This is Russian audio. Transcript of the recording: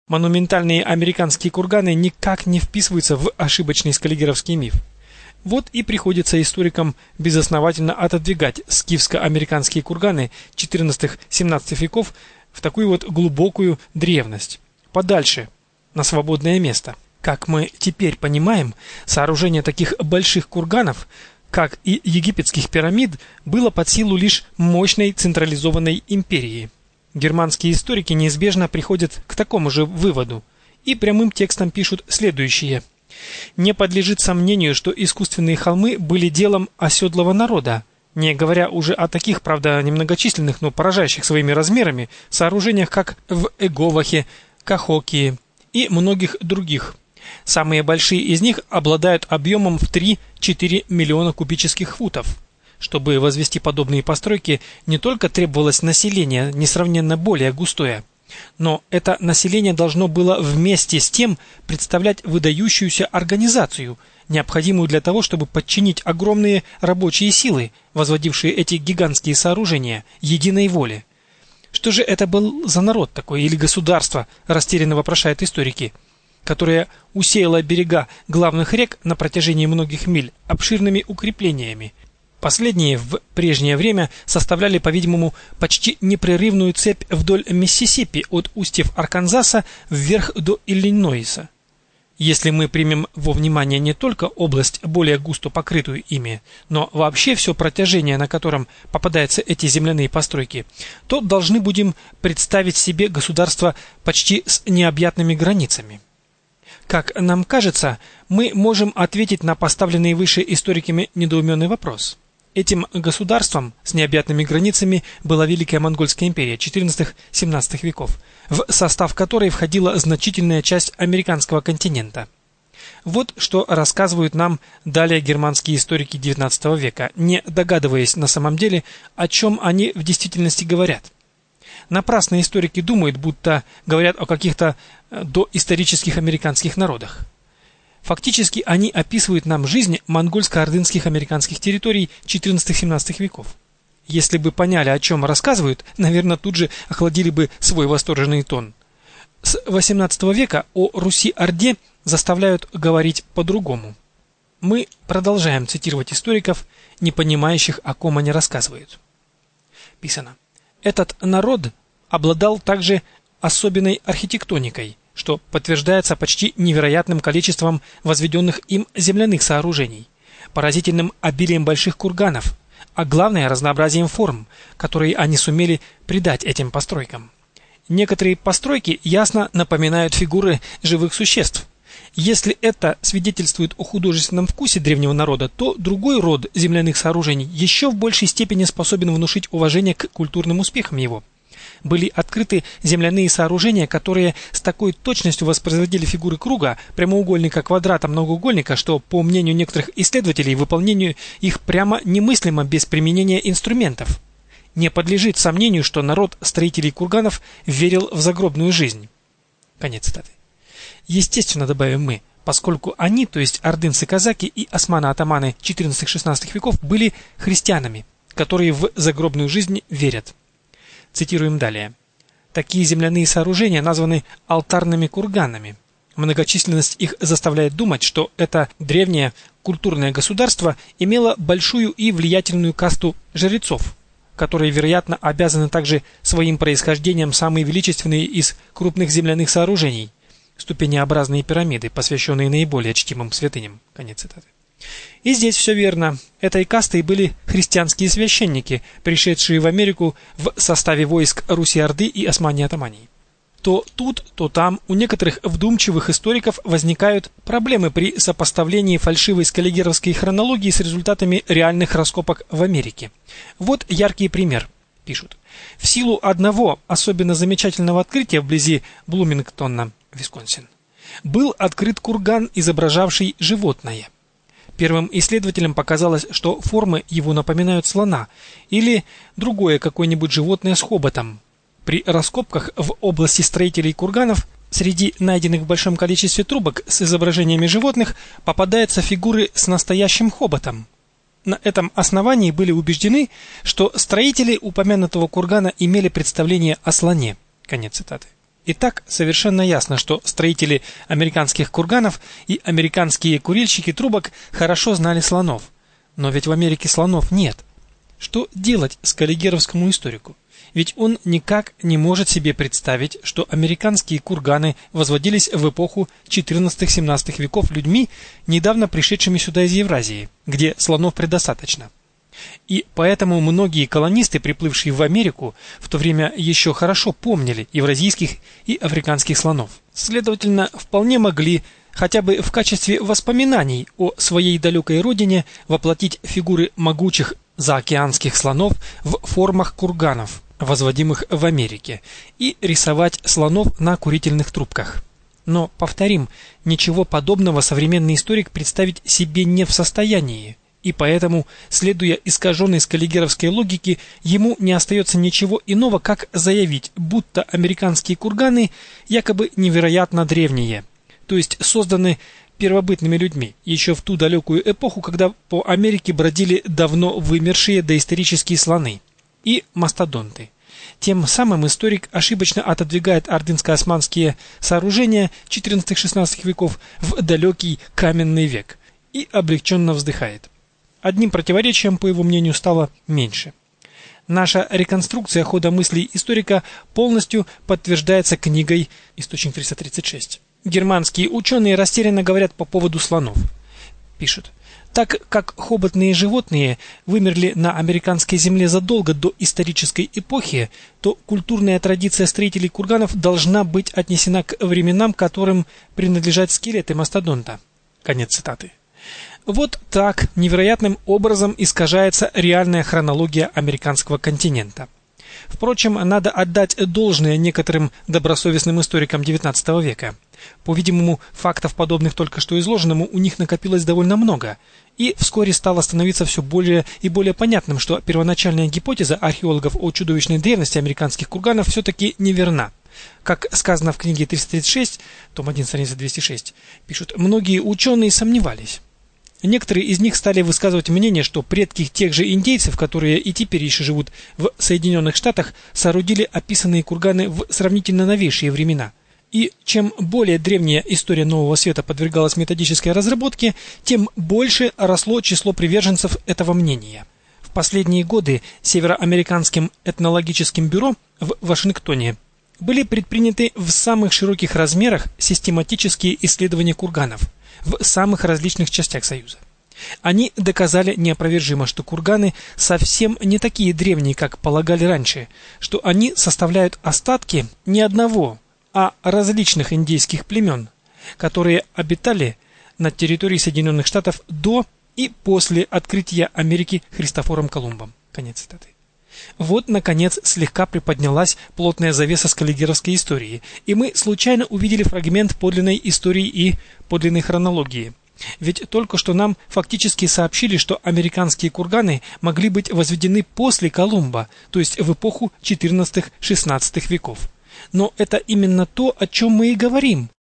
Монументальные американские курганы никак не вписываются в ошибочный скаллигеровский миф. Вот и приходится историкам безосновательно отодвигать скифско-американские курганы XIV-XVII веков в такую вот глубокую древность, подальше, на свободное место. Как мы теперь понимаем, сооружение таких больших курганов, как и египетских пирамид, было под силу лишь мощной централизованной империи. Германские историки неизбежно приходят к такому же выводу и прямым текстом пишут следующее: не подлежит сомнению, что искусственные холмы были делом оседлого народа, не говоря уже о таких, правда, немногочисленных, но поражающих своими размерами сооружениях, как в Эговахе, Кахокии и многих других. Самые большие из них обладают объемом в 3-4 миллиона кубических футов. Чтобы возвести подобные постройки, не только требовалось население несравненно более густое, но это население должно было вместе с тем представлять выдающуюся организацию, необходимую для того, чтобы подчинить огромные рабочие силы, возводившие эти гигантские сооружения, единой воле. Что же это был за народ такой или государство, растерянно вопрошают историки, которое усеяло берега главных рек на протяжении многих миль обширными укреплениями? Последние в прежнее время составляли, по-видимому, почти непрерывную цепь вдоль Миссисипи от устьев Арканзаса вверх до Иллинойса. Если мы примем во внимание не только область, более густо покрытую ими, но вообще все протяжение, на котором попадаются эти земляные постройки, то должны будем представить себе государство почти с необъятными границами. Как нам кажется, мы можем ответить на поставленный выше историками недоуменный вопрос. Этим государством с необъятными границами была Великая Монгольская империя XIV-XVII веков, в состав которой входила значительная часть американского континента. Вот что рассказывают нам далее германские историки XIX века, не догадываясь на самом деле, о чем они в действительности говорят. Напрасно историки думают, будто говорят о каких-то доисторических американских народах. Фактически они описывают нам жизнь монгольско-ордынских американских территорий XIV-XVII веков. Если бы поняли, о чем рассказывают, наверное, тут же охладили бы свой восторженный тон. С XVIII века о Руси-Орде заставляют говорить по-другому. Мы продолжаем цитировать историков, не понимающих, о ком они рассказывают. Писано: этот народ обладал также особенной архитектоникой, что подтверждается почти невероятным количеством возведенных им земляных сооружений, поразительным обилием больших курганов, а главное разнообразием форм, которые они сумели придать этим постройкам. Некоторые постройки ясно напоминают фигуры живых существ. Если это свидетельствует о художественном вкусе древнего народа, то другой род земляных сооружений еще в большей степени способен внушить уважение к культурным успехам его. Были открыты земляные сооружения, которые с такой точностью воспроизводили фигуры круга, прямоугольника, квадрата, многоугольника, что, по мнению некоторых исследователей, выполнению их прямо немыслимо без применения инструментов. Не подлежит сомнению, что народ строителей курганов верил в загробную жизнь. Конец цитаты. Естественно, добавим мы, поскольку они, то есть ордынцы-казаки и османы-атаманы XIV-XVI веков, были христианами, которые в загробную жизнь верят. Цитируем далее. Такие земляные сооружения названы алтарными курганами. Многочисленность их заставляет думать, что это древнее культурное государство имело большую и влиятельную касту жрецов, которые, вероятно, обязаны также своим происхождением самые величественные из крупных земляных сооружений – ступенеобразные пирамиды, посвященные наиболее чтимым святыням. Конец цитаты. И здесь все верно. Этой кастой были христианские священники, пришедшие в Америку в составе войск Руси-Орды и Османии-Атамании. То тут, то там у некоторых вдумчивых историков возникают проблемы при сопоставлении фальшивой скаллигеровской хронологии с результатами реальных раскопок в Америке. Вот яркий пример, пишут. В силу одного особенно замечательного открытия вблизи Блумингтона, Висконсин, был открыт курган, изображавший животное. Первым исследователям показалось, что формы его напоминают слона или другое какое-нибудь животное с хоботом. При раскопках в области строителей курганов среди найденных в большом количестве трубок с изображениями животных попадаются фигуры с настоящим хоботом. На этом основании были убеждены, что строители упомянутого кургана имели представление о слоне. Конец цитаты. Итак, совершенно ясно, что строители американских курганов и американские курильщики трубок хорошо знали слонов. Но ведь в Америке слонов нет. Что делать скаллигеровскому историку? Ведь он никак не может себе представить, что американские курганы возводились в эпоху 14-17 веков людьми, недавно пришедшими сюда из Евразии, где слонов предостаточно. И поэтому многие колонисты, приплывшие в Америку, в то время еще хорошо помнили евразийских и африканских слонов. Следовательно, вполне могли хотя бы в качестве воспоминаний о своей далекой родине воплотить фигуры могучих заокеанских слонов в формах курганов, возводимых в Америке, и рисовать слонов на курительных трубках. Но, повторим, ничего подобного современный историк представить себе не в состоянии. И поэтому, следуя искаженной скаллигеровской логике, ему не остается ничего иного, как заявить, будто американские курганы якобы невероятно древние, то есть созданы первобытными людьми, еще в ту далекую эпоху, когда по Америке бродили давно вымершие доисторические слоны и мастодонты. Тем самым историк ошибочно отодвигает ордынско-османские сооружения XIV-XVI веков в далекий каменный век и облегченно вздыхает. Одним противоречием, по его мнению, стало меньше. Наша реконструкция хода мыслей историка полностью подтверждается книгой «Источник 336». Германские ученые растерянно говорят по поводу слонов. Пишут: так как хоботные животные вымерли на американской земле задолго до исторической эпохи, то культурная традиция строителей курганов должна быть отнесена к временам, которым принадлежат скелеты мастодонта. Конец цитаты. Вот так невероятным образом искажается реальная хронология американского континента. Впрочем, надо отдать должное некоторым добросовестным историкам XIX века. По-видимому, фактов, подобных только что изложенному, у них накопилось довольно много, и вскоре стало становиться все более и более понятным, что первоначальная гипотеза археологов о чудовищной древности американских курганов все-таки неверна. Как сказано в книге 336, том 1, страница 206, пишут: многие ученые сомневались. Некоторые из них стали высказывать мнение, что предки тех же индейцев, которые и теперь еще живут в Соединенных Штатах, соорудили описанные курганы в сравнительно новейшие времена. И чем более древняя история Нового Света подвергалась методической разработке, тем больше росло число приверженцев этого мнения. В последние годы Североамериканским этнологическим бюро в Вашингтоне были предприняты в самых широких размерах систематические исследования курганов в самых различных частях Союза. Они доказали неопровержимо, что курганы совсем не такие древние, как полагали раньше, что они составляют остатки не одного, а различных индейских племен, которые обитали на территории Соединенных Штатов до и после открытия Америки Христофором Колумбом. Конец цитаты. Вот, наконец, слегка приподнялась плотная завеса скаллигеровской истории, и мы случайно увидели фрагмент подлинной истории и подлинной хронологии. Ведь только что нам фактически сообщили, что американские курганы могли быть возведены после Колумба, то есть в эпоху XIV-XVI веков. Но это именно то, о чем мы и говорим.